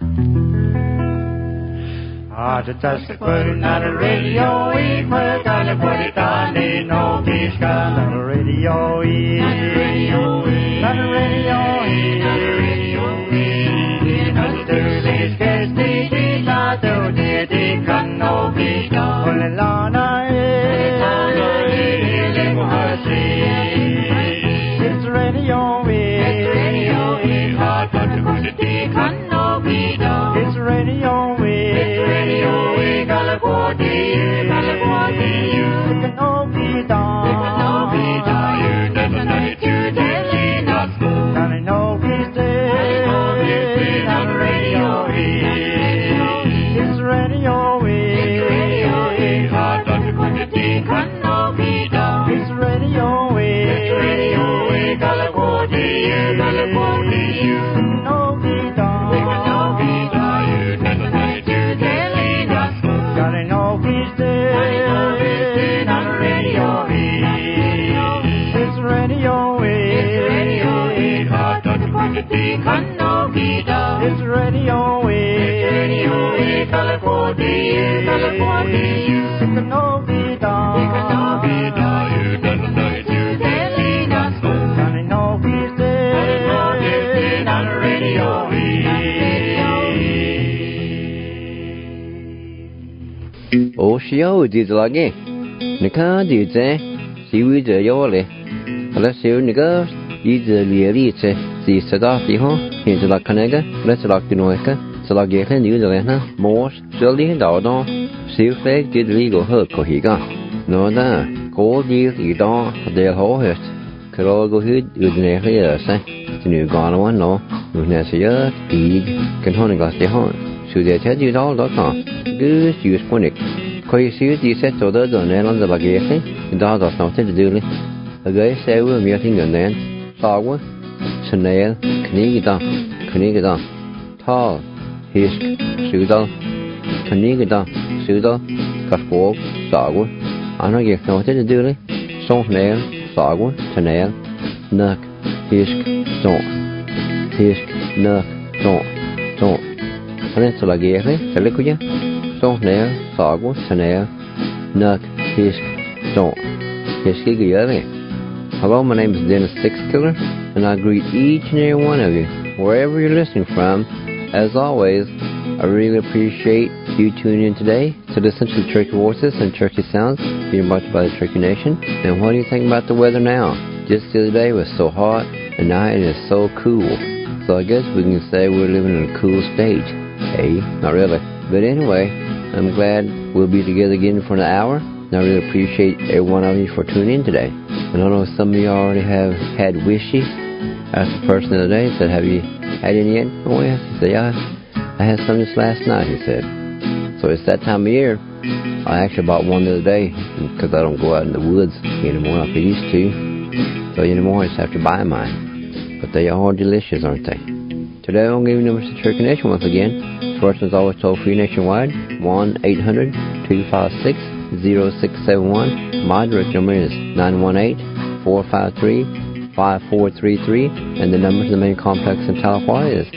Just a quote on the radio, we quit on the put it on the no peace gun on the radio, on the radio, on the radio, because Thursday's guest, the not the day, can no peace gun, on the lana, it's radio, hard to put it, can no peace gun, it's radio, It's radio, Oh, she always did like it. Nika did say, she was a yoli. Let's see, Nika, is a really the Sadati ho, here's a la Canega, let's lock the Noeka, Salagatan, New Zealand, Morse, Shirley, Dardon, Silfag did legal hurt Cohiga. No, that, cold deal, you don't, they'll hold it. Carol go hood, you'd never hear, say, the new Ghana one, no, you'd never hear, big, can honey got the horn. So they tell you all that on. Good, use punic. Quite serious, you said to the Netherlands of a gay, and that was not to do it. A guy say we're meeting and then, Sawa. Chanel, Knigida, Tall, Hisk, Sudal, Knigida, Sudal, Kaspog, Sawa, and I get noted to do it. Sonnail, Sawa, Chanel, Nuck, Hisk, Don't, Hisk, Nuck, Don't. And it's like a Telecuya, Sonnail, Sawa, Chanel, Nuck, Hisk, Don't, Hiskigay. Hello, my name is Dennis Sixkiller, and I greet each and every one of you, wherever you're listening from. As always, I really appreciate you tuning in today to listen to Turkey Voices and Turkey Sounds being brought to you by the Turkey Nation. And what do you think about the weather now? Just the other day was so hot, and now it is so cool. So I guess we can say we're living in a cool stage. Hey, not really. But anyway, I'm glad we'll be together again for an hour. And I really appreciate every one of you for tuning in today. And I know some of you already have had wishes. I asked the person the other day, said, have you had any yet? Oh, yes. He said, yeah, I had some just last night, he said. So it's that time of year. I actually bought one the other day because I don't go out in the woods anymore like I used to. So anymore, I just have to buy mine. But they are delicious, aren't they? Today, I'm giving you numbers to Turkey Nation once again. First one's always toll free nationwide, 1-800-256-0671. My direct number is 918-453-5433, and the number to the main complex in Tahlequah is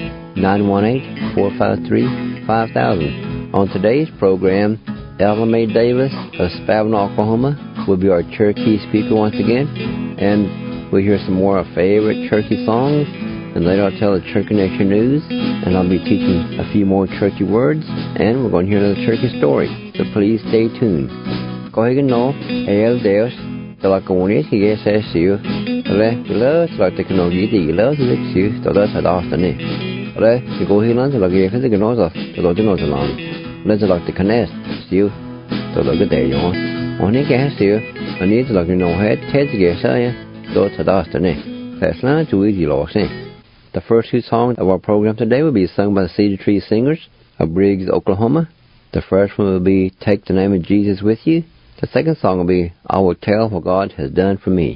918-453-5000. On today's program, Ella Mae Davis of Spavin, Oklahoma, will be our Cherokee speaker once again, and we'll hear some more of our favorite Cherokee songs, and later I'll tell the Cherokee Nation news, and I'll be teaching a few more Cherokee words, and we're going to hear another Cherokee story, so please stay tuned. Go ahead and know, El Deus, de la Comunidad que es you, le like the Canogita, you love the you, so that's at Austin. Le, you go here and like if it's a Ganoza, the Lodinoza long. Let's like the Canest, you, so look at there, you want. Only gas you, I need to like you know head, Ted's gas, you, so it's at Austin. That's not too easy, lost, The first two songs of our program today will be sung by the Cedar Tree Singers of Briggs, Oklahoma. The first one will be Take the Name of Jesus With You. The second song will be I Will Tell What God Has Done For Me.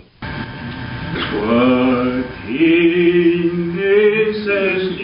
What in this is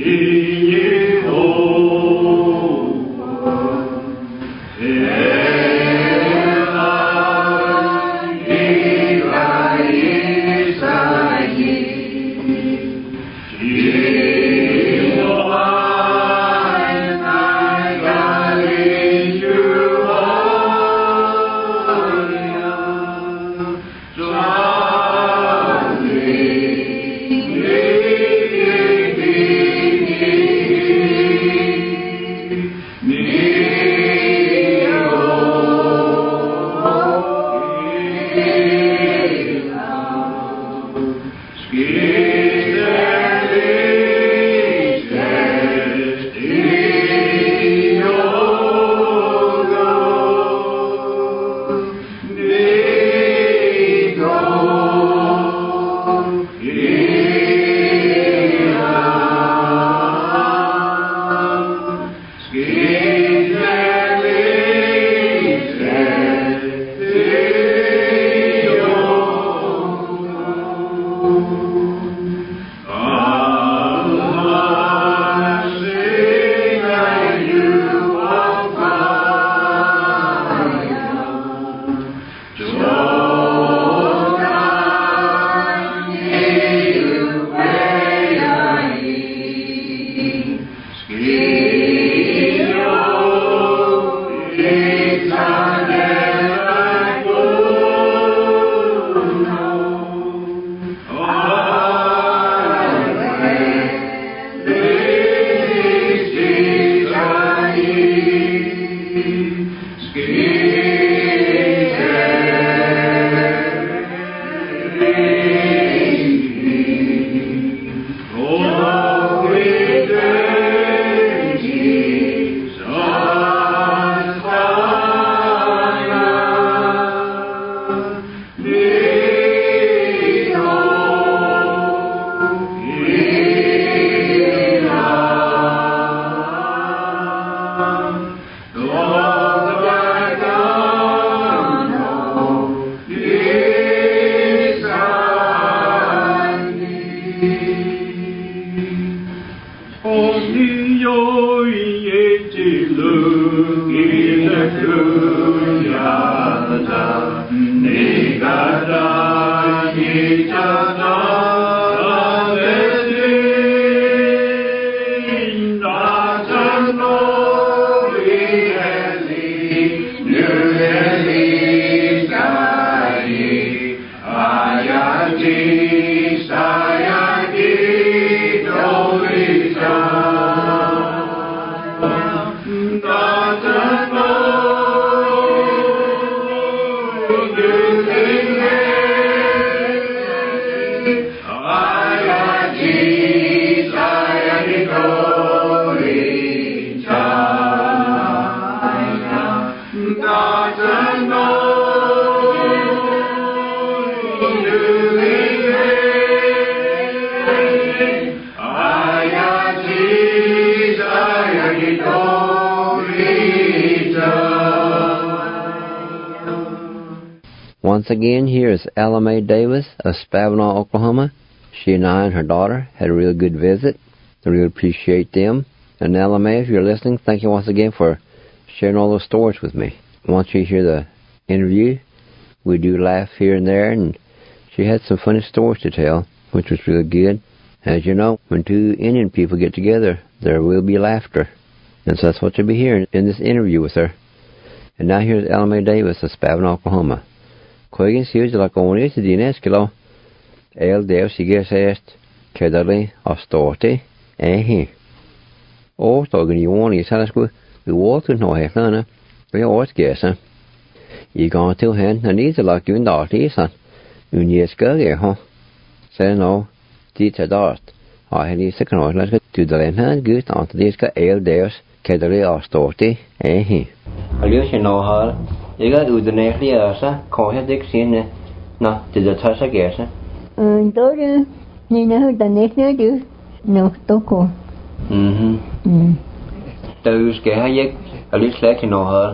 有一记录一的主呀的，你个的你家的的心，那真路里里女里在里，啊呀的啥呀的都里上。 Once again, here is Ella Mae Davis of Spavinaw, Oklahoma. She and her daughter had a real good visit. I really appreciate them. And Ella Mae, if you're listening, thank you once again for sharing all those stories with me. Once you hear the interview, we do laugh here and there, and she had some funny stories to tell, which was really good. As you know, when two Indian people get together, there will be laughter. And so that's what you'll be hearing in this interview with her. And now here's Ella Mae Davis of Spavinaw, Oklahoma. Quagan siúd le gcónaí sa daoine esciló, éil déobh sí ggéis éist cédalaí ostóirtaí éithí. Ó tógan í bhánaí salascu go bhótú nó héithleanna go óirt géasa. Í gán tú hen na níos le gún dátaí san, ún níosca gé ho. Sé nó, tí te dárt, áhélí sa canóir le tú dalénna gút anta díosca éil déobh cédalaí ostóirtaí éithí. A liú sin nóhal, Iga udanéchli asa, kohe dik sinne, na, dida tasa gesa. Dore, ni na udanéchli du, no toko. Daus geha yek, alis leki no hal.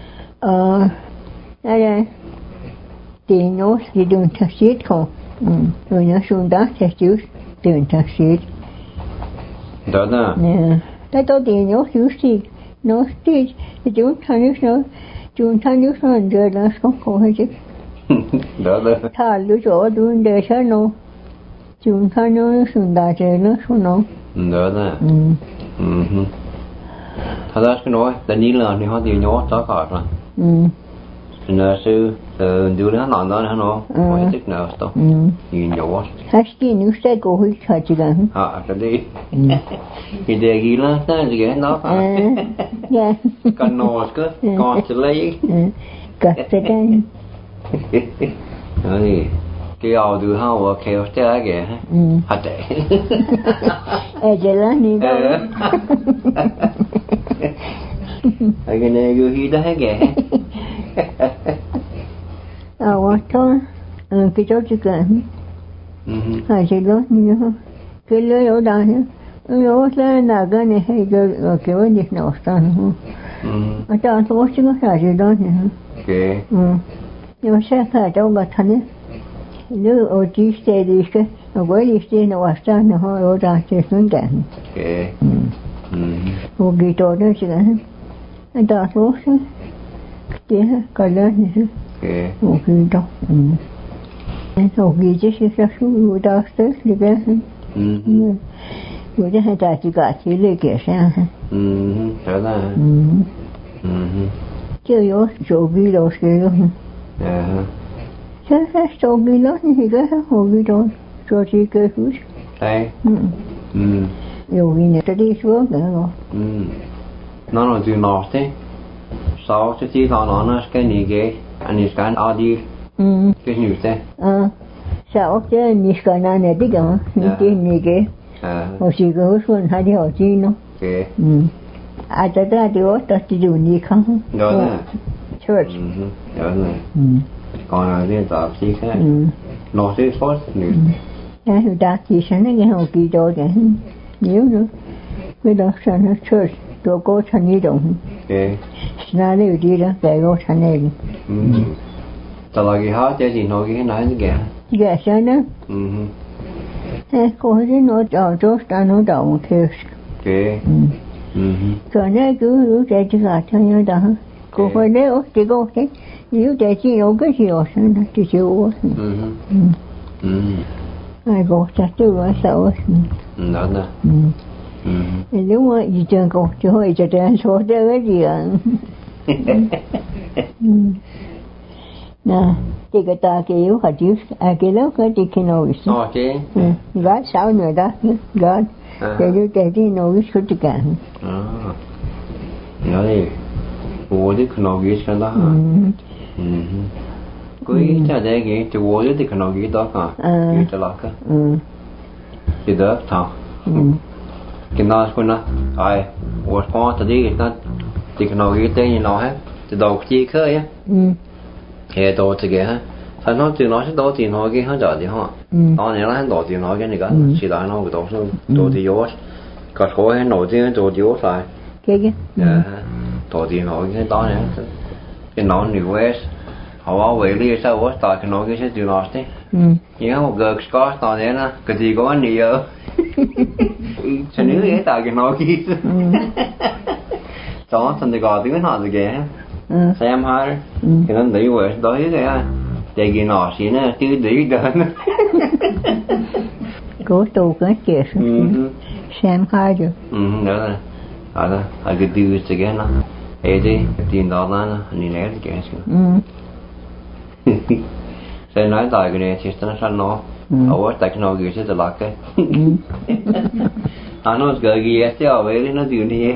Ara, di nos di dun tasid ko. Una sunda tasjus, dun tasid. Dada? Ja, dat di nos justi, nos di dun tanus no. June Tanus and Last Concohesive. Talu or doing the channel. June Tanus and that no. Dada. Tadas can know the Nila and how do you know talk out? Nurse, do that on no, poetic nurse, though. You know what? Has she new said go with Hachigan? Ah, I did. You did Gila, then again, no? Yeah. Got no Oscar, got to lay. Got it then. Cái ao đưa hao ở kêu cha kìa, hạt tệ. Ejela ni đâu? Cái này cứ hí đó kìa. Wato, cái chỗ chỉ cần, hay chỉ lo như thế, cái lối ở đây, lối là cái này hay cái vấn đề nào sao? Ở trong số chỉ có hay chỉ đó nhỉ? Nhưng mà sẽ phải đâu mà thành nếu ở chỉ xe đi cái, ở với đi xe nó sao nó ở đây sẽ xuống cảnh. Một cái chỗ đó chỉ cần, ở trong số chỉ cái lớn nhỉ? một cái đó, một cái chỉ là số người ta sẽ đi cái, người ta hay trả chỉ cả chỉ lấy cái sao, đó là, chứ có số cái đó sẽ không, cái số cái đó thì cái số cái đó, số chỉ cái hút, đây, nhiều cái này ta đi xuống nữa rồi, nó là từ nọ thế, sau khi nó cái này cái anh ấy can adi cái nhiều thế sao chứ như cái này đi cả cái này cái hồi xưa cái hồi xuân hay đi học chi nó ai ta đi ta đi du ni không đó là church đó là còn là đi tập chi khác nó sẽ tốt nữa cái người ta chỉ sáng cái học kỳ đó cái nhiều nữa cái đó sang church tôi có thành đi đâu na đi đi đó cái có thành này tao là cái hát chứ gì nói cái nói cái dạ sao đó cô ấy nói cho ta nói đầu một thứ Okay. Còn nếu cứ trẻ chỉ là cho nhau đó. Cô phải nếu chỉ có cái nếu trẻ chỉ có cái gì ở trên thì chịu. Ai có chắc chứ là sao? Đó nè. Nếu mà gì chẳng có chứ hơi cho trẻ số cái gì à. Nè, thì cái ta kiểu hạt chứ, cái lớp cái thì cái nồi. Okay. Gái sao nữa đó, gái. Để cho trẻ đi nồi suốt cả. Nói vô đi cái nồi gì đó. Cuối cho đây cái chỗ vô đi cái nồi gì đó cả. Cái cho lắc. Thì đó thằng. Cái nào cũng nó, ai, vô con ta đi cái thì cái nồi gì tên gì nó hết, thì đầu chi khơi á. Hè đồ thì cái ha, thành nó từ nó sẽ đồ thì nó cái hắn giờ thì họ, đó này là hắn đồ thì nó cái này cái, chỉ là nó cái đồ số đồ thì yếu, cái số hắn đồ thì đồ thì yếu phải, cái, đồ thì nó cái đó này, cái nó nhiều quá, họ bảo vệ lý sao quá, tại cái nó cái sẽ từ nó thế, nhưng mà cái Scott đó này là cái gì có nhiều, cho nên cái tại cái nó kia, đó thành cái gọi tiếng họ thì cái xem hai cái nó đi về đó cái để cái nọ xí nữa chứ đi đơn cố tu cái kia xem hai rồi đó là cái điều gì cái nó ấy đi tiền đó là anh này cái sẽ nói tại cái này thì nó sang nó ở tại cái nó cái sẽ là cái anh nói cái gì chứ ở đây nó điều này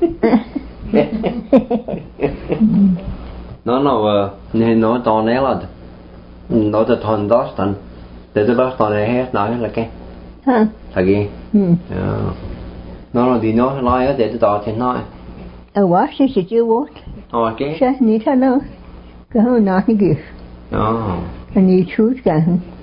nó nên nó to nè là nóจะทน Dustin แต่จะ Dustin เนี่ยให้น้อยละแกถ้ากี่nó đi nó nói để tôi tỏ thì nói quá sẽ chịu vót okay sẽ ní sao đâu cái hôm nào thì kịp anh đi chút cả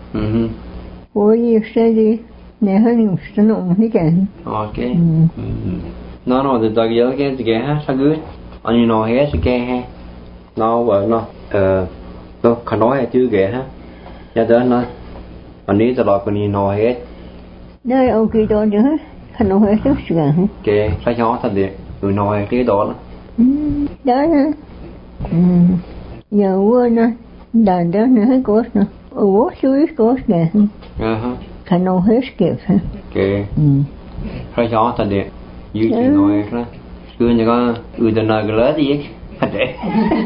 ôi sẽ đi nè hơn sẽ nộp hết cả okay nó thì tao nhớ cái ha sao cứ anh nói hết cái nó vợ nó nó không nói chứ kìa ha cho đến nó anh ấy tao còn đi nói hết đây ông kia đó nữa không nói hết tất cả kìa phải nhỏ thật điện người nói cái đó đó giờ quên rồi đàn đó nữa hết cốt nữa ủa suy cốt nè không nói hết kịp ha kìa phải nhỏ thật điện như chị nói đó cứ như có tên nói cái lớn gì để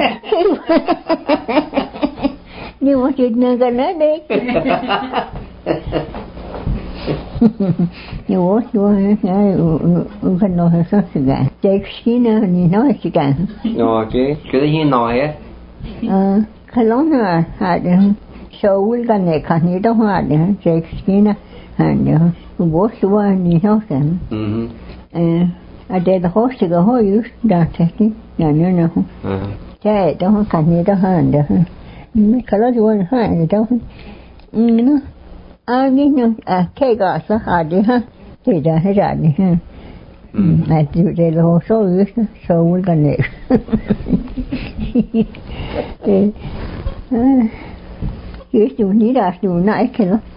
nhưng mà chuyện này cái lớn đi nhưng mà chúa cái không nói hết tất cả chạy xí nữa thì nói tất cả okay cái gì nói hết cái lớn nữa hạt sâu cái này cái này đâu hạt nữa chạy xí nữa hạt nữa bố chúa thì nói cả để the horse to go ho you da technique no che đó cái này đó hàn đó cái đó rồi hàn đó nó cái nó cái gà sao hạt đi ha thì ra hết ra đi ha mà để lo số cái này cái chủ ní đã chủ nãy cái đó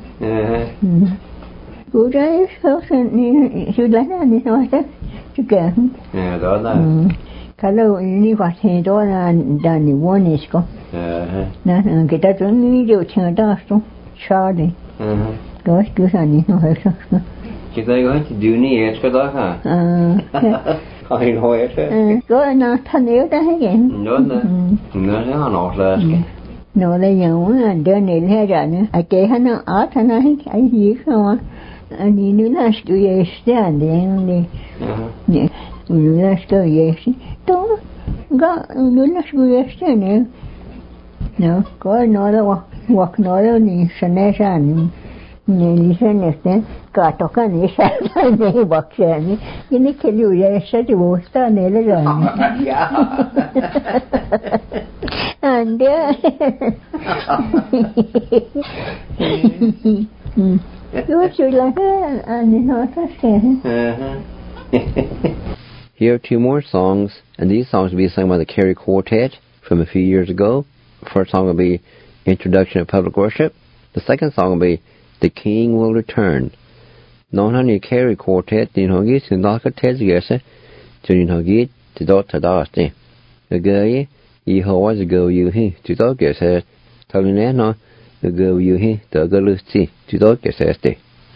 cô đấy sao thì sự lấy này nói thế chứ kìa đó là cái lâu đi qua thì đó là đàn đi mua này có nè người ta chuẩn bị điều chỉnh đó xong sao đi đó cứ sao đi nói sao cái đây có chỉ điều này cái đó hả hay nói thế có nó thân yếu đó hết vậy đó nó sẽ nó là nó là nhiều đơn này hết rồi nữa cái nó ở thằng nó cái gì không anh đi nữa là cái gì anh đi nè nữa là cái gì đó có nữa là cái gì nè nó có nói là hoặc nói là ni sẽ sang nè đi sang nè cả tổ cái này sang này bạc sang này cái điều gì sẽ đi vô ta này là rồi anh đấy Here are two more songs, and these songs will be sung by the Kerry Quartet from a few years ago. The first song will be Introduction of Public Worship. The second song will be The King Will Return. non hani carry quartet din hogi sin da ka tez gese tin hogi ti do ta da sti the guy I was go you he ti do gese taline no the go you he the go lusti ti do gese sti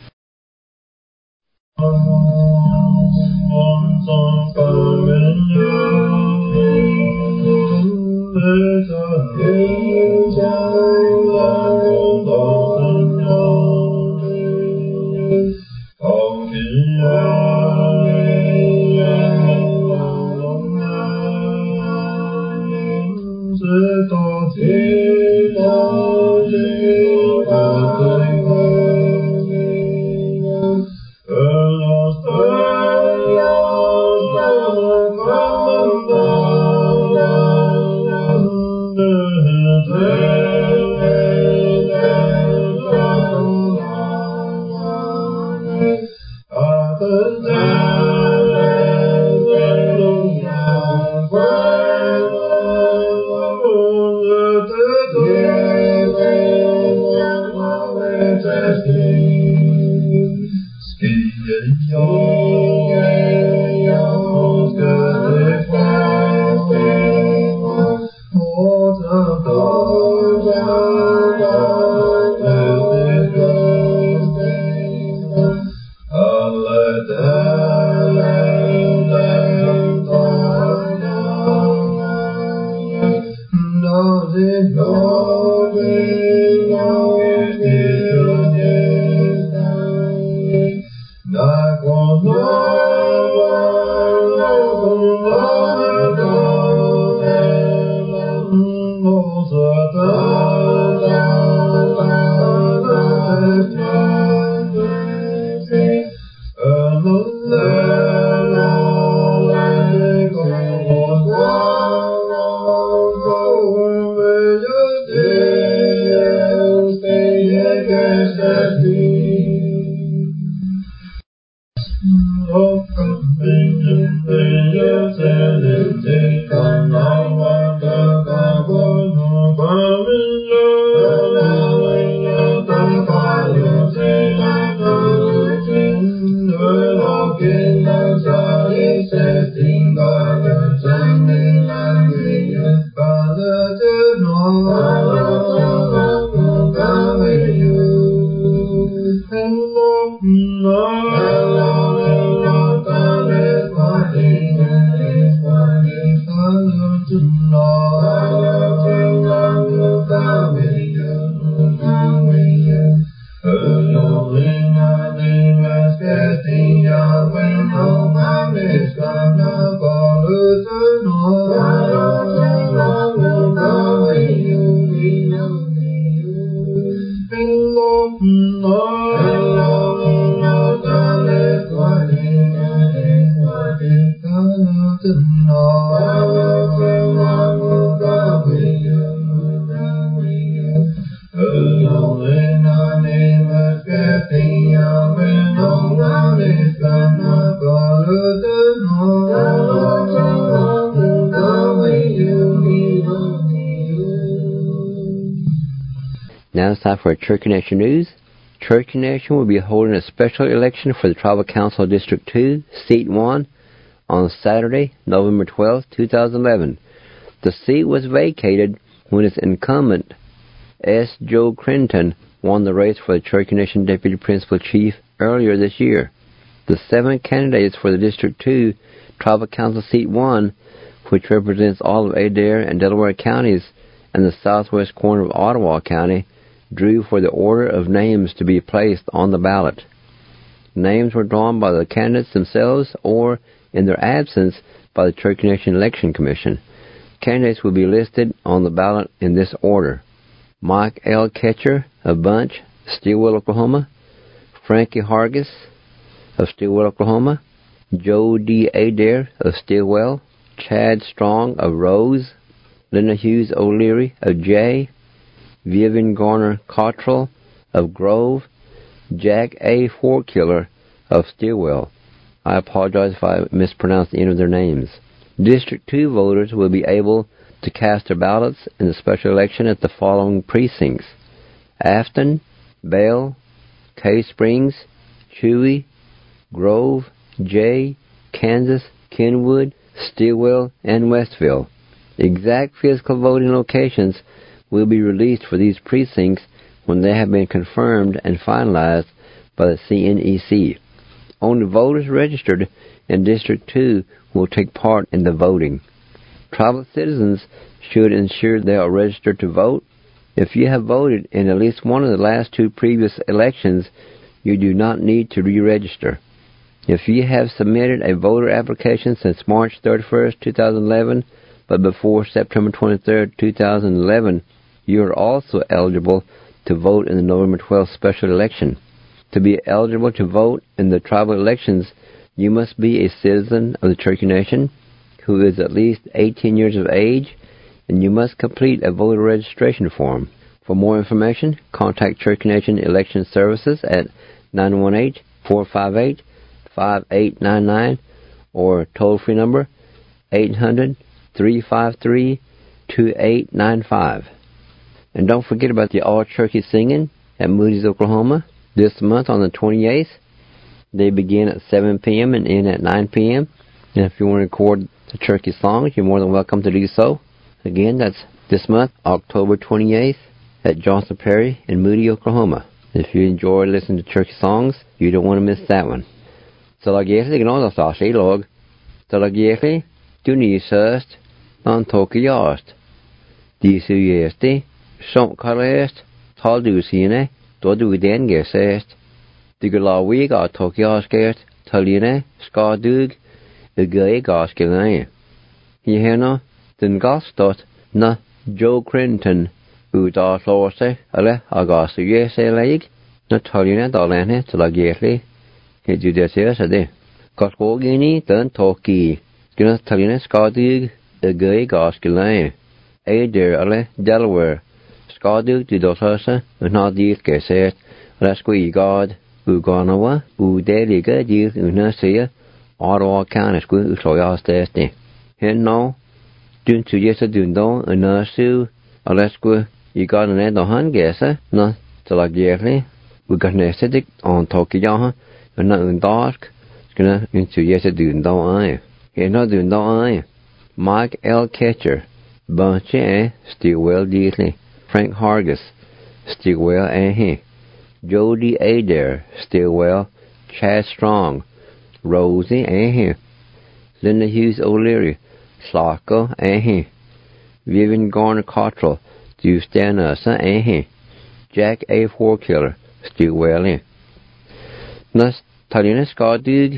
Now it's time for Church Connection News. Church Connection will be holding a special election for the Tribal Council District 2, Seat 1, on Saturday, November 12, 2011. The seat was vacated when its incumbent, S. Joe Crenton, won the race for the Church Connection Deputy Principal Chief earlier this year. The 7 candidates for the District 2 Tribal Council Seat 1, which represents all of Adair and Delaware counties and the southwest corner of Ottawa County, drew for the order of names to be placed on the ballot. Names were drawn by the candidates themselves or, in their absence, by the Church Connection Election Commission. Candidates will be listed on the ballot in this order: Mike L. Ketcher of Bunch, Stillwell, Oklahoma; Frankie Hargis of Stillwell, Oklahoma; Joe D. Adair of Stillwell; Chad Strong of Rose; Linda Hughes O'Leary of Jay; Vivian Garner Cottrell of Grove; Jack A. Forkiller of Stillwell. I apologize if I mispronounced any of their names. District 2 voters will be able to cast their ballots in the special election at the following precincts: Afton, Bell, Cave Springs, Chewy, Grove, Jay, Kansas, Kenwood, Stilwell, and Westville. Exact physical voting locations will be released for these precincts when they have been confirmed and finalized by the CNEC. Only voters registered in District 2 will take part in the voting. Tribal citizens should ensure they are registered to vote. If you have voted in at least one of the last 2 previous elections, you do not need to re-register. If you have submitted a voter application since March 31, 2011, but before September 23, 2011, you are also eligible to vote in the November 12th special election. To be eligible to vote in the tribal elections, you must be a citizen of the Cherokee Nation who is at least 18 years of age, and you must complete a voter registration form. For more information, contact Cherokee Nation Election Services at 918-458-5899 or toll-free number 800-353-2895. And don't forget about the All Cherokee Singing at Moody's, Oklahoma, this month on the 28th. They begin at 7 p.m. and end at 9 p.m. And if you want to record the Cherokee songs, you're more than welcome to do so. Again, that's this month, October 28th, at Johnson Perry in Moody, Oklahoma. If you enjoy listening to Cherokee songs, you don't want to miss that one. Salagiesi gnoda sashi log. Salagiesi dunisest non tokiost. Disuyesti son karest taldusine doduden gesest. Digalawi ga tokioskert taline skadug ugay gaskilane. Yehena den gastot na Joe Crinton uda lorse ale agasu yese leig na taline dalene salagiesi. Hejudesede. Koskogini den toki. Gina taline skadug ugay gaskilane. Eder ale Delaware. Skadug didosasa unadis geset. Rasqui god uganawa udeliga dir unasia arwa kanesku usoyastesti. Henno dun to yesa dundo unasu alesku iganane dohan gesa na talagieli uganesedik on tokiyaha na undark skuna into yesa dundo ay. Henno dundo ay. Mike L. Ketcher, Bunche Stilwell Deasley, Frank Hargis, Stilwell Ahe, Jody Adair, Stilwell, Chad Strong, Rosie Ahe, Linda Hughes O'Leary, Slocko Ahe, Vivian Garner Cottrell, Justanasa Ahe, Jack A. Forkiller, Stilwell. Nas Talina Skadug,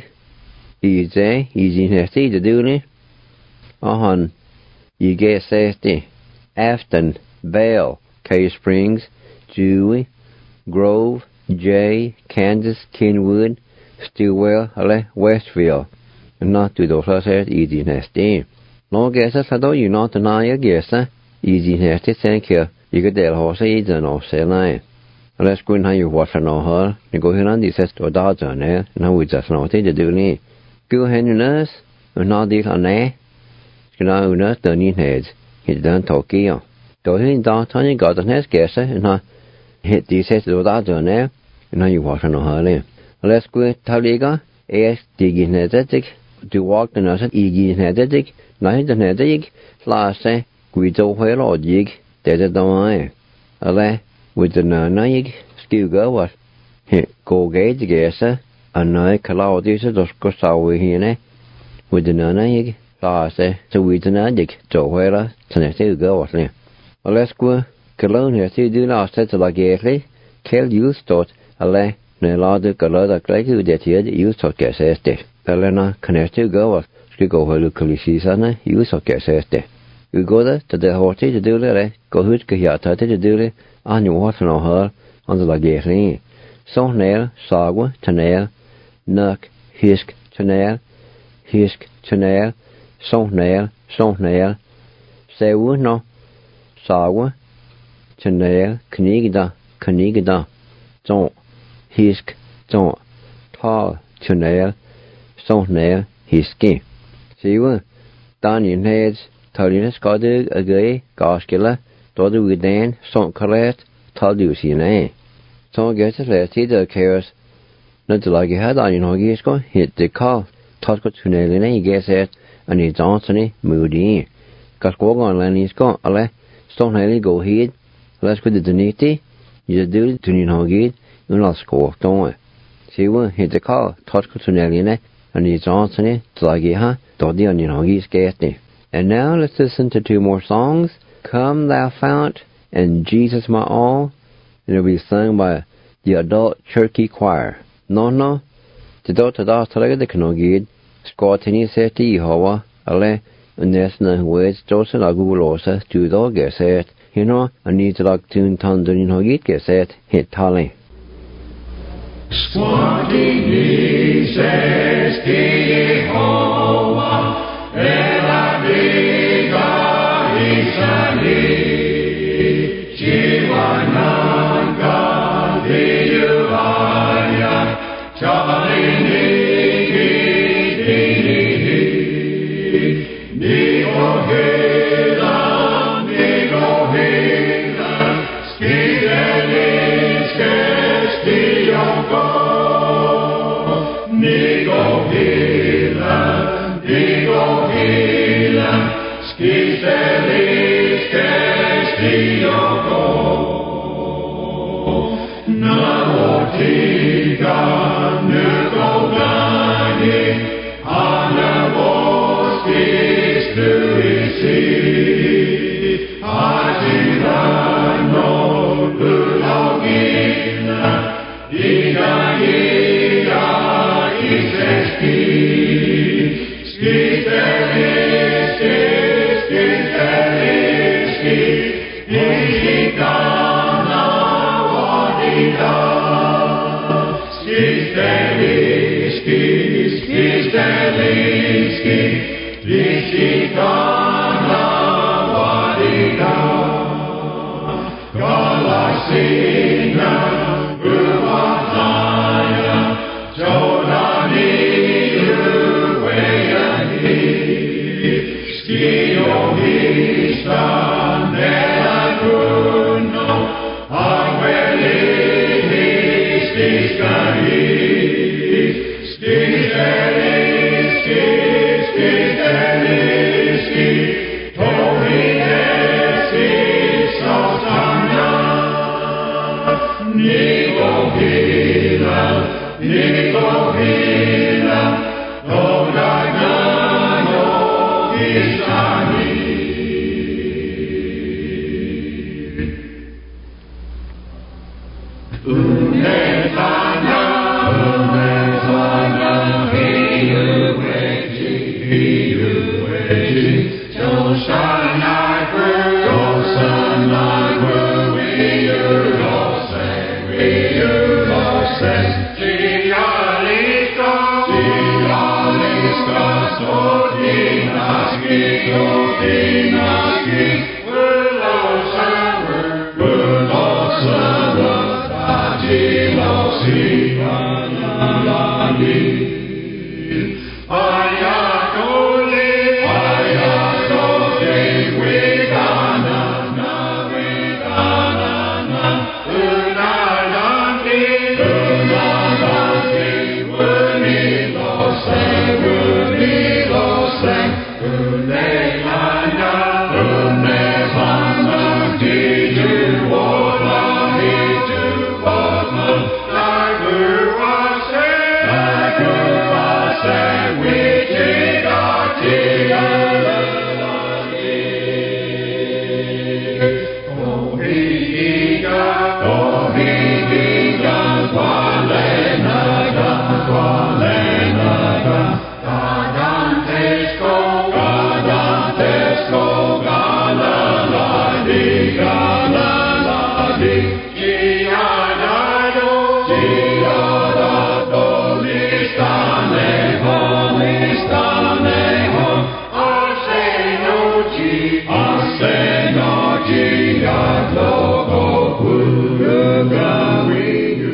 Easy Nesti the Dooley. Ahan, Yige Safety, Afton, Vale, Cave Springs, Dewey, Grove, Jay, Kansas, Kenwood, Stilwell, Westville, and not to those said Easy Nesty. No guesses, I don't you not deny a guess, Easy Nesty, thank you. You could tell horse either and all say line. Let's go in how you watch and know her, and go here on these says to a dodge on there, and I would just know what they do need. Go ahead and nurse, and not these on there. Gna una dunny heads, hit done Tokyo. Though he don't tell you got an guess, and I hit these heads without done there, and now you watch on her. Let's go Taliga, digging headetic, to walk the nurse at Iggy headetic, night the headache, last say, Guido whale or jig, dead at the eye. Ale, with the naig, skill what? Hit go gauge guesser, and I caloudis at the Scosawi here, with the naig. So we denied it, so where to go at me. Let's go, Colonia, see, do not set like Gatley, kill you thought, ale, no ladder, color, like you that here, you thought gas este. Elena, connect you go, go where you could see, son, you thought gas este. You go there to the horse to do it, go who's Kayata to do it, on your water on her, on the Lagately. So nail, sagwa, tanail, nuck, hisk, tanail, Sontnail, Sewu no, Sawa, Tanail, Knigda, Don't, Hisk, Don't, Tall, Tanail, Sontnail, Hiski. Sewu, Daniel Heads, Talina Skadu, Agay, Gaskilla, Dodu Widan, Sont Correct, Taldusi, nay. So get it, let's see the cares. Naturligtvis had I in Hogisko hit the call, Tosco Tunelina, Gasset, and his Johnson, Moody. Cascoga and Lanisco, Ale, Stonehilly go head, let's go to the Niti, you do to Ninhogid, and I'll score, don't she will hit the call, Tosco Tunelina, and his Johnson, Tlagiha, Doddy on Ninhogis Gatney. And now let's listen to 2 more songs, Come Thou Fount, and Jesus My All, and it'll be sung by the adult Cherokee choir. No, the daughter the Canogid, Squatini Seti Hawa, Ale, and Nesna West Joseph Agulosa, 2 dog get you know, I need to like tune Tondun Hogit get hit Tali. Squatini Seti Hawa, Ela Diga Isani, Chiwananga, Viyuaya, Chalini, Nigo Hila, Skidelis, Kestiyoko, Nigo Hila, Skidelis, Kestiyoko, Naotiga, Nukogani, Anaboskis, Tuisi, Ajilano, Ulogina, Idagia, Iseski, Skiteliski, Isikana, Wadida, Skiteliski, Isikana, Wadida, Galasina, Uvataya, Jodani, Uweyani, Skiohista, Nelaguno, Aweli, Stiskari, Skiteliski, Tohidesi, Sotana, Nigo Hila, Odagano, Isani. Unetana, Hiuweji, Josanagwe, Gialiska, Sodinaski, Willow, Dajilosi, Anulani, Ayakoli, Wigana, Unayanti, Unilose, Unelanya, Unezana, Tijuwala, Naguase, Wichigati, Ohiga, Gwalenaga, Gadantesco, Galaladi, Giadado, Listaneho, Asenoji, Adlogo, Ugawiyu,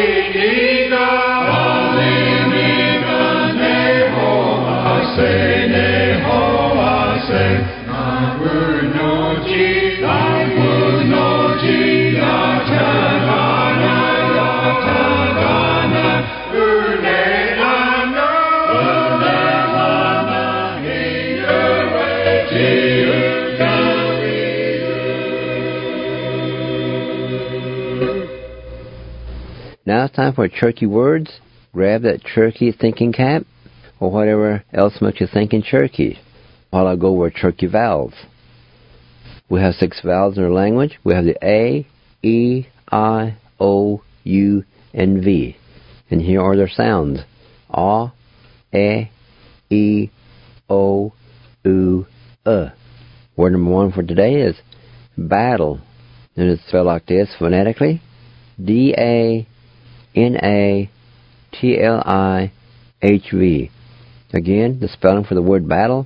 Aliniga, Neho, Asenoji, Now it's time for Cherokee words. Grab that Cherokee thinking cap or whatever else makes you think in Cherokee while I go over Cherokee vowels. We have 6 vowels in our language. We have the A, E, I, O, U, and V. And here are their sounds. A, E, O, U, Word number 1 for today is battle. And it's spelled like this phonetically. D-A-N-A-T-L-I-H-V. Again, the spelling for the word battle.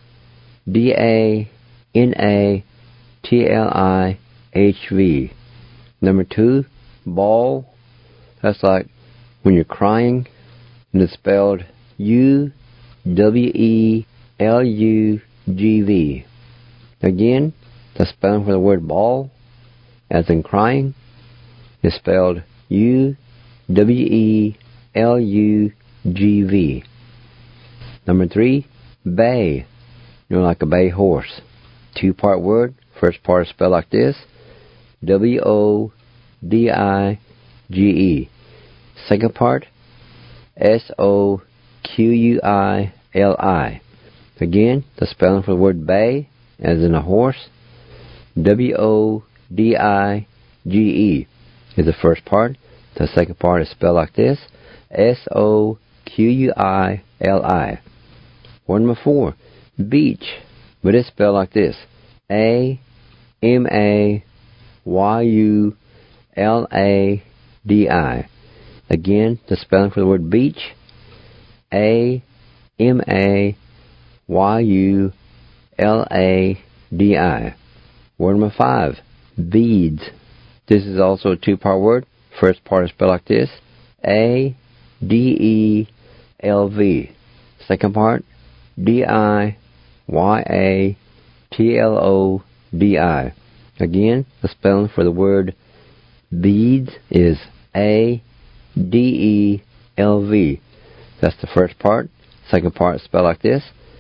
D-A-N-A-T-L-I-H-V. Number 2, ball. That's like when you're crying. And it's spelled U-W-E-L-U-G-V. Again, the spelling for the word ball, as in crying, is spelled U-W-E-L-U-G-V. Number 3, bay. Like a bay horse. 2-part word. First part is spelled like this. W-O-D-I-G-E. Second part, S-O-Q-U-I-L-I. Again, the spelling for the word bay, as in a horse. W-O-D-I-G-E is the first part. The second part is spelled like this. S-O-Q-U-I-L-I. Word number 4, beach. But it's spelled like this. A-M-A-Y-U-L-A-D-I. Again, the spelling for the word beach. A-M-A-Y-U-L-A-D-I. Word number 5, beads. This is also a 2-part word. First part is spelled like this. A-D-E-L-V. Second part, D-I-Y-A-T-L-O-D-I. Again, the spelling for the word beads is A-D-E-L-V. That's the first part. Second part is spelled like this.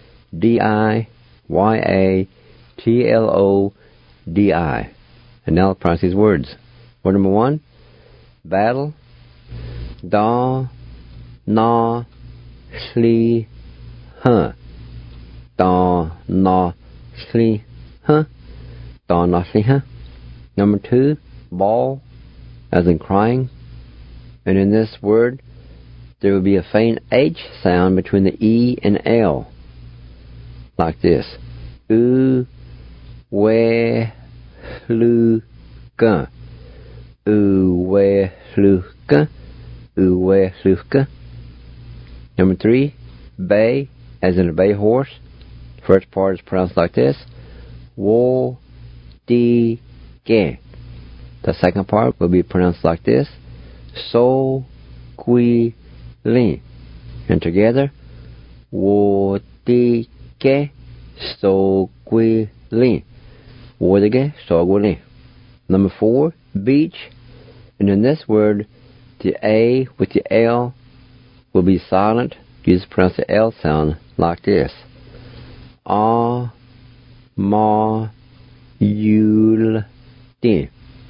D-I-Y-A-T-L-O-D-I. And now let's pronounce these words. Word number 1, battle. Da, na, sli, huh. Da, na, sli, huh. Da, na, sli, huh. Number 2, ball, as in crying. And in this word, there will be a faint H sound between the E and L. Like this. U, we, lu, ga. U, we, lu, ga. U, we, lu, ga. Number 3, bay, as in a bay horse. First part is pronounced like this. Wo, di, ge. The second part will be pronounced like this. So, qui, li. And together, wo, di, ge, so, qui, li. Wo, di, ge, so, qui, li. Number 4, beach. And in this word, the A with the L will be silent. You just pronounce the L sound like this. A, ma, yul, di.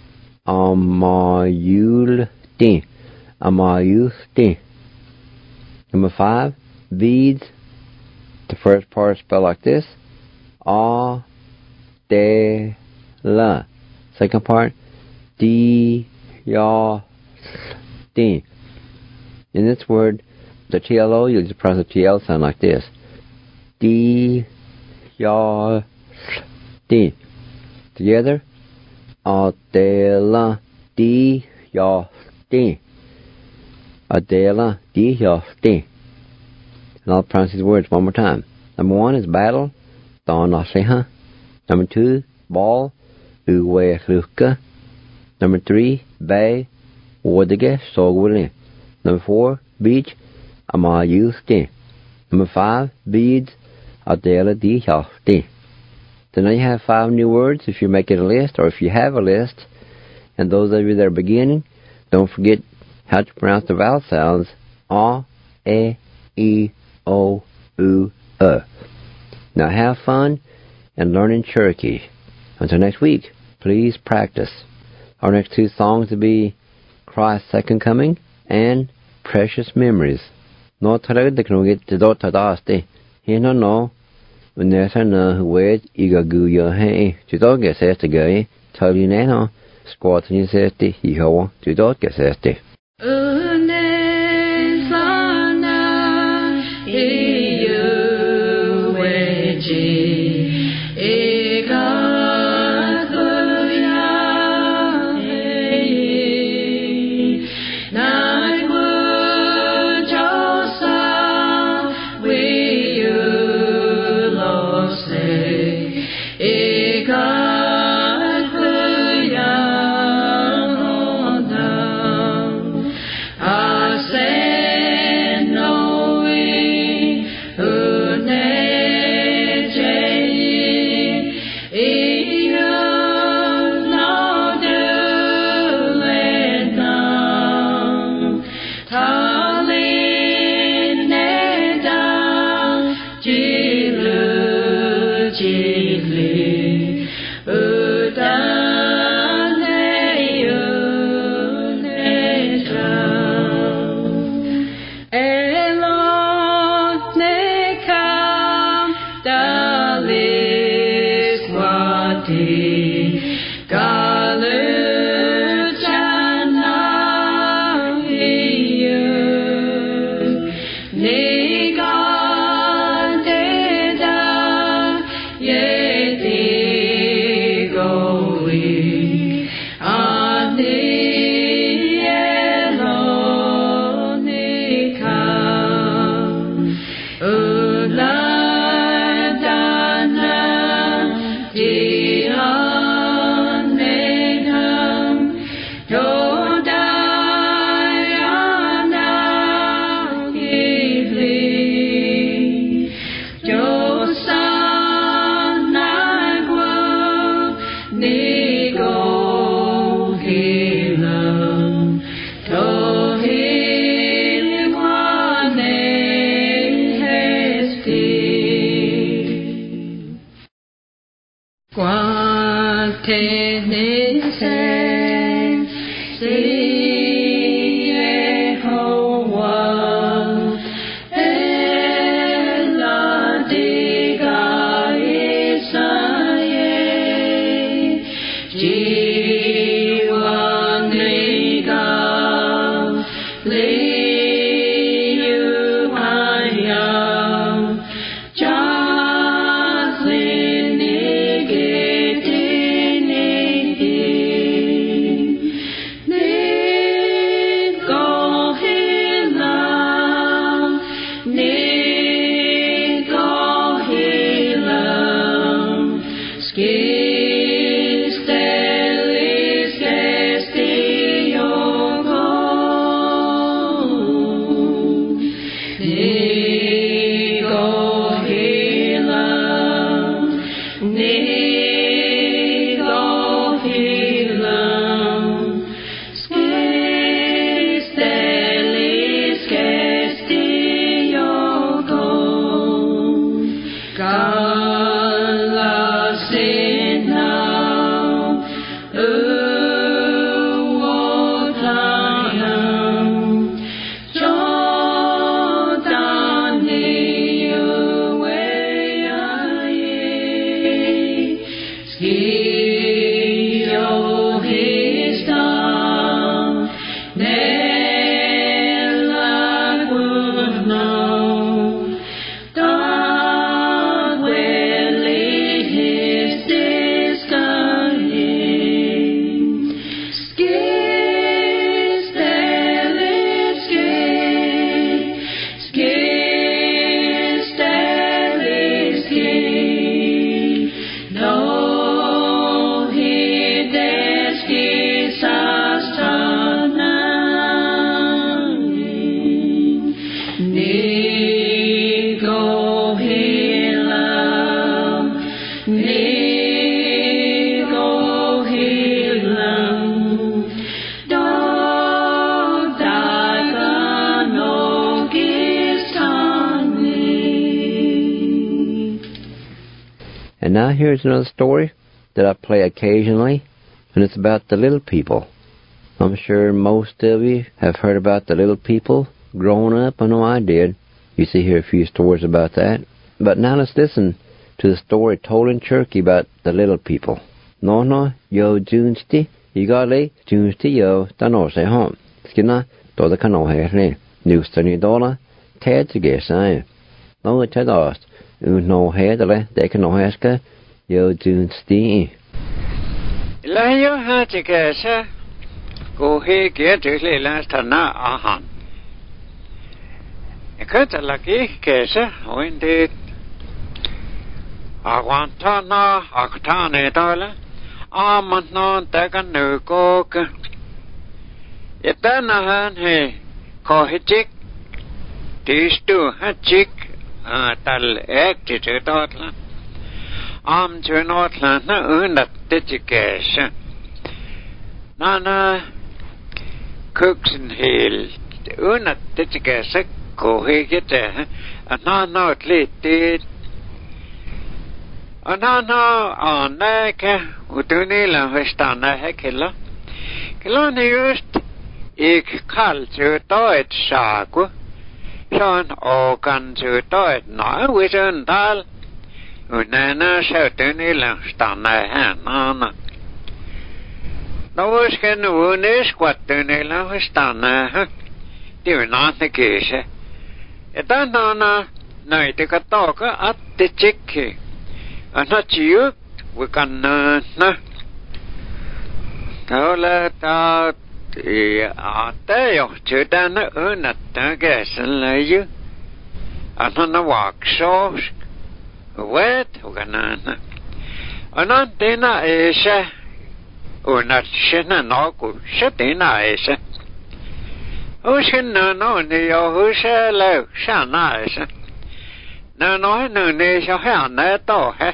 A-ma-yul, di. A-ma-yul, di. Number 5, beads. The first part is spelled like this. A, de, la. Second part, di, ya, di. In this word, the T-L-O, you'll just pronounce the T-L sound like this. Di, ya, di. Together, Adela, di, ya, di. Adela, di, ya, di. And I'll pronounce these words one more time. Number 1 is battle. Da, na, se, ha. Number 2, ball. U, we, luka. Number 3, bay. Wodige, so, willing. Number 4, beach. Ama, you, di. Number 5, beads. Adela, di, ya, di. So now you have 5 new words if you're making a list, or if you have a list. And those of you that are beginning, don't forget how to pronounce the vowel sounds. A, E, O, U, Now have fun and learn in Cherokee. Until next week, please practice. Our next 2 songs will be Christ's second coming, and precious memories. No taraga de knoget de dot tadaste. He no. When there's a word, you go your hay, to dog get says to go, tell you now, squatting says to he ho, to dog get says to. And now here's another story that I play occasionally, and it's about the little people. I'm sure most of you have heard about the little people growing up. I know I did. You see here a few stories about that. But now let's listen to the story told in Turkey about the little people. No, yo junsti, igale, junsti yo, tano se home. Skina, do the cano here, newstani dollar, ted to get sign. No, it's at us. No head, they can no haska, yo junsti. La yo had to guess, go here, get to the last na ahan. I cut a lucky guess, when did I want to know, Octane dollar. I'm not taking no coke. Yet then I had he call a chick. These two had chick, tell acted to Dotland. I'm to Northland, no, that education. Nana cooks and hill, that education, go here get there, and not late did. No, neke, utunila hestana hekilla. Kilon just ik kall to doet sagu. Sean ogan to doet na within dal. Unana shoutunila stana hanana. No was can unish what tunila hestana. Do not the case. It don't know, no, take a talk at the chicky. And not you, we can na. Tola ta yo chudana unat gas and lay you. And on the walk sauce. Wet, we can na. And on dinner is unat shinna no good. Shatina is who's in no near who's a low shana is no near your hand at all, eh?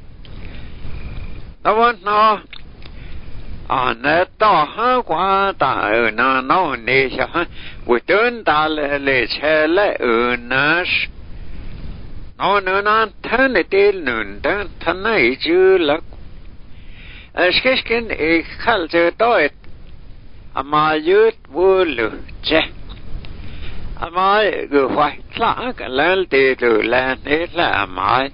I want no on that door, what I no nature. We don't let's hell unash. No, turn it in noon, don't tonight you look. As Kiskin a culture do it. Am I youth wool, che? Am I go white clock and learn to land it? Am I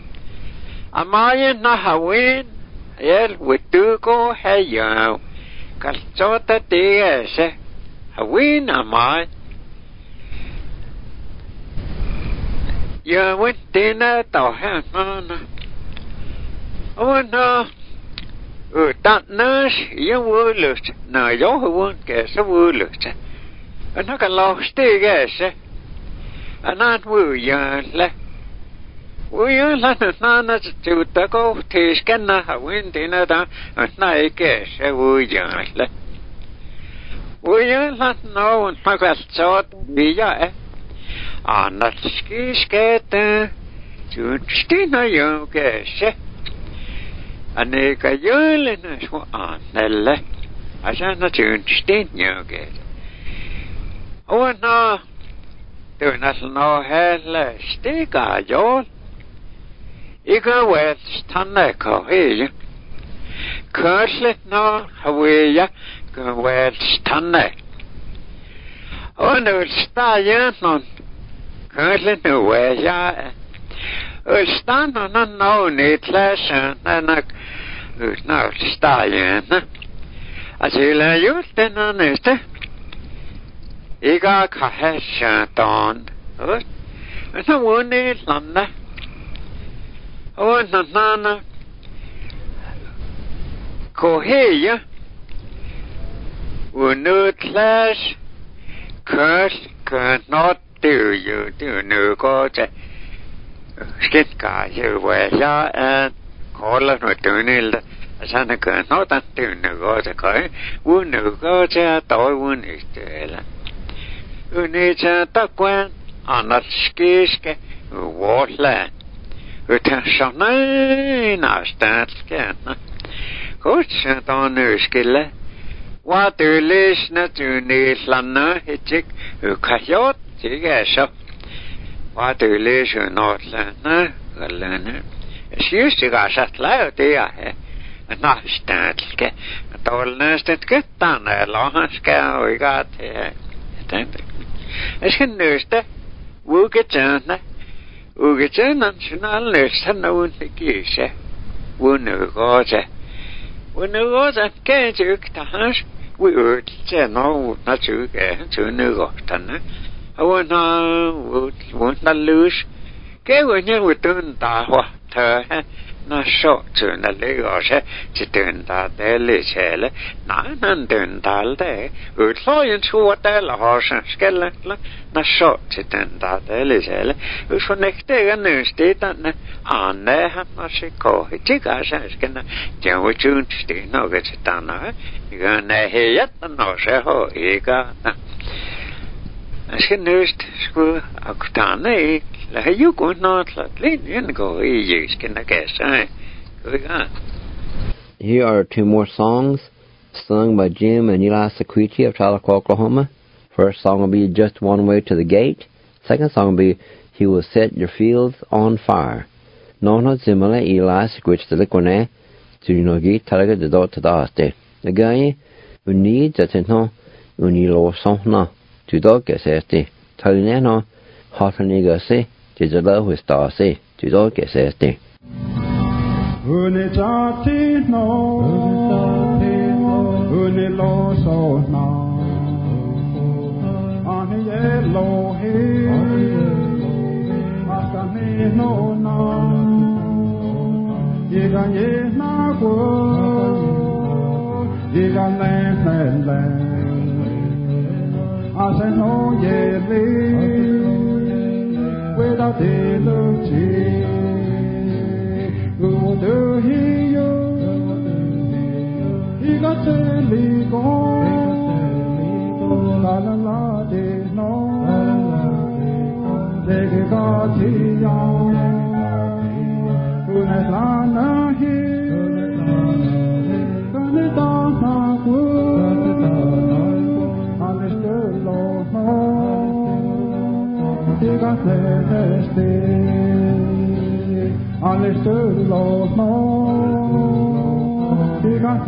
in a win? Yell, we do go, hey, yo. Calzota DS, a win, am I? You went dinner to have none. Oh, no. That nurse, you will lose. No, you won't guess a will lose. And I can lost it, guess. And that will you let. Will you let the nana to go to scan a wind in a down and I guess a will you let. Will you let know and I got thought be ya? And that ski skate to Stina, you guess. And they got you in this one, Nella. I said not to Stina, you guess. Oh, no. Do not know hell, stick a yawn. You go with Staneko, here. Curslet no, away ya, go with Stanek. Oh, no, stallion on. Curslet no way ya. Oh, stand on a no need lesson, and a no stallion. I say, la you then on it. You got a hash on. Oh, and I won't need London. Oh, no. Coheya. We no class. Curse cannot do you do no go to skit guy you where ya and call it no doing it. Sana cannot do no go to go. We no go to toy one is there. We need to talk when on that skiske waterland. Utan nästan Kutset on yskille. Vad du lyssnar till Nyslanna hittik ukajot tigesha. Vad du lyssnar Nordlanna gallana. Sjustig asat lao det är. nashtanke tol nastet kettan lahanska oigat es genöste wugetana national nösten unfikise wunugoze kejuk tahas we urtse no natuke tunugotana won na lose ke wonye wutun ta wa ta na so tun na le gose tun ta de le chele na nan tun tal de utloyen chu ta la hosen skella na so tun ta de le chele so nekte gan ste ta na anne ha na se ko ti ga sa skena ja wo chun ste no ga ta na ga na he yat no se ho e ga Asken nöst sku akutane la hayu ko not la lin go e skin kesa. Here are two more songs sung by Jim and Eli Sequiti of Tahlequah, Oklahoma. First song will be Just One Way to the Gate. Second song will be He Will Set Your Fields on Fire. Nono zimale Eli Sequiti the liquone to nogi talaga de dot to daste. The guy who needs a tento unilo song tu dog que se este talineno hotaniga se tu de la huesta se tu dog que se este unitati no unilo so na ani Elohe akani no na iga na go iga le I say no yele without energy who do you he got to leave la la la de no de got young who has lana he gonna alles de los no digas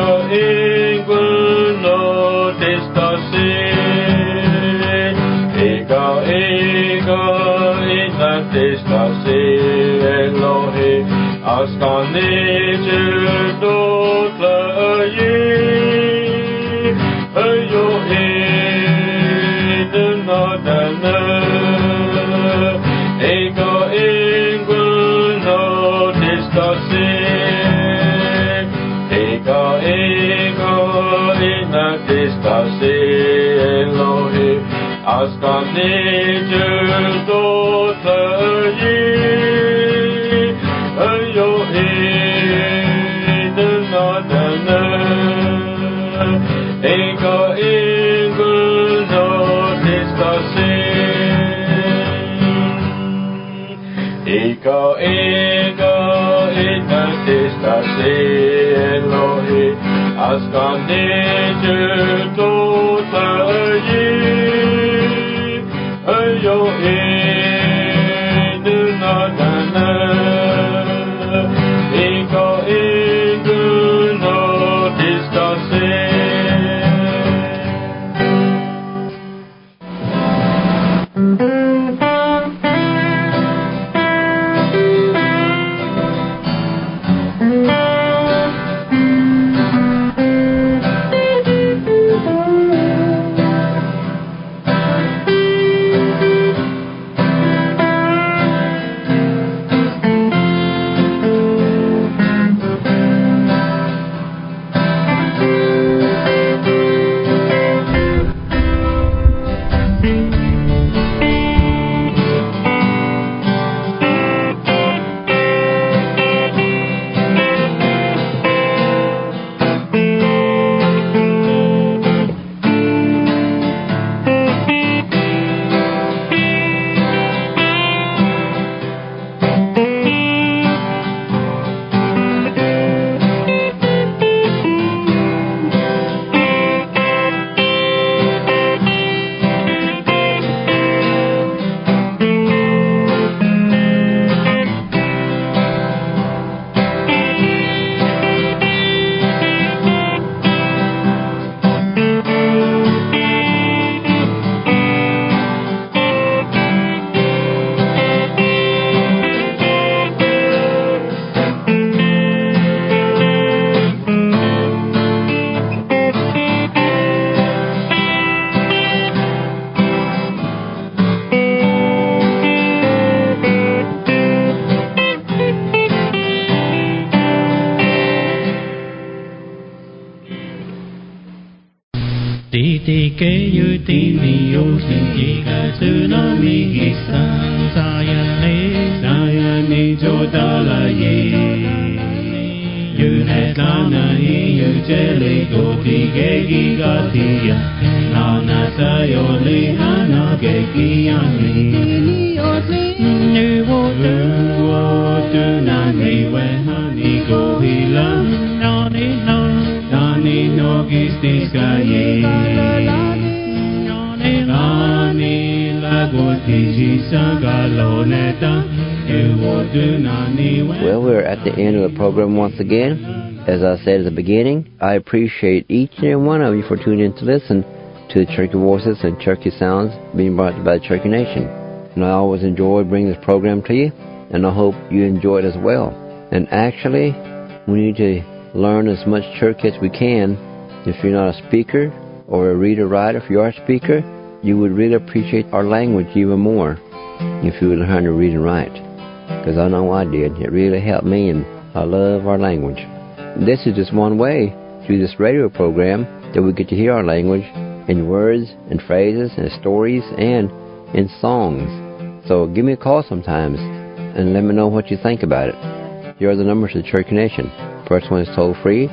Well, we're at the end of the program once again. As I said at the beginning, I appreciate each and every one of you for tuning in to listen to the Cherokee Voices and Cherokee Sounds being brought to you by the Cherokee Nation. And I always enjoy bringing this program to you, and I hope you enjoy it as well. And actually, we need to learn as much Cherokee as we can. If you're not a speaker or a reader-writer, if you are a speaker, you would really appreciate our language even more if you would learn to read and write. Because I know I did. It really helped me, and I love our language. This is just one way through this radio program that we get to hear our language in words and phrases and stories and in songs. So give me a call sometimes and let me know what you think about it. Here are the numbers to the Cherokee Nation. First one is toll free,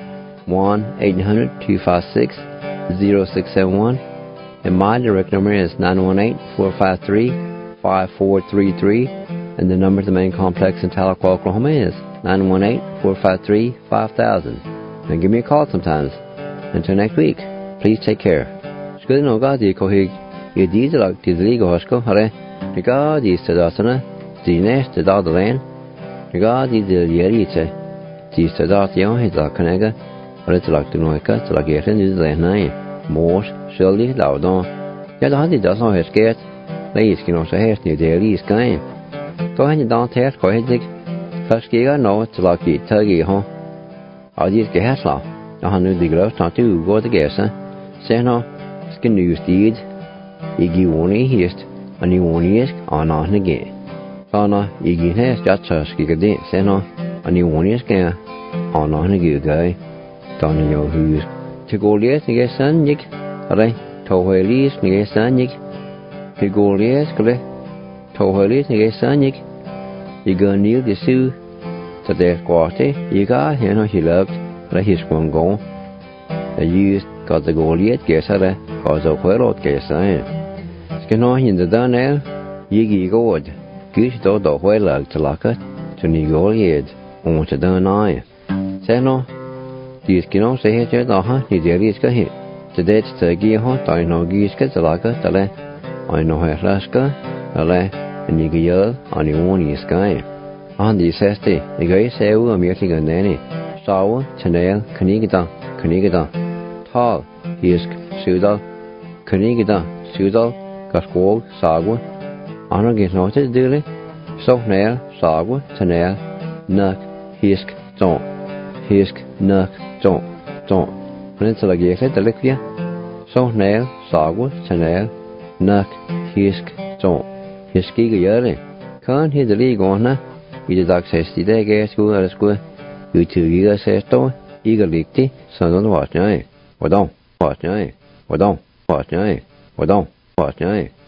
1-800-256-0671. And my direct number is 918-453-5433. And the number to the main complex in Tahlequah, Oklahoma is 918-453-5000. And give me a call sometimes. Until next week, please take care. ở đây là từ nói cái là cái thế như thế này mốt xử lý lão đó cái đó thì đó sao hết cái lấy cái nó sẽ hết như thế lý cái tôi hay đó thế khỏi hết dịch first cái nó là cái thời kỳ ho ở đây cái hết là nó hắn đi cái nó tu có cái sao sẽ nó cái news feed igi woni hist ani woni ana nege sana igi he jatsa skigade sena ani woni ska ana nege gai tani yo hus tigolies nege sanjik ale tohelis nege sanjik tigolies kle tohelis nege sanjik iganil disu tade kwate iga heno hilab la hiskongo ayus kategoriet kesare kazo kwelot kesae cái nói nhìn từ đó nè, gì có vật, cứ cho đồ quay lại cho lá cát, cho ni gọi gì, ông cho đó nói, thế nó, thì cái nó sẽ hết cho đó ha, thì để đi cái hết, cho để cho cái họ tại nó ghi cái cho lá cát, tại anh nó hay là cái, tại ni cái giờ, anh muốn ni cái, anh đi xem thì, cái xe ở miền Tây gần này, sao, Chanel, cái đó, thal, hisk, sưu cái đó, sưu Kaskog, Sagwa, Anna gets not as dearly, so nail, Sagwa, Tanel, Nuck, Hisk, Nuck, Don't. Peninsula Gate, the Liquia, so nail, Sagwa, Tanel, Nuck, Hisk, Don't. Hiski yearly. Can't hear the league on her. We did access the day gas school at a square. You 2 years says to, eager leakty, son on the watch, or don't, watch, or don't, watch, or don't. What,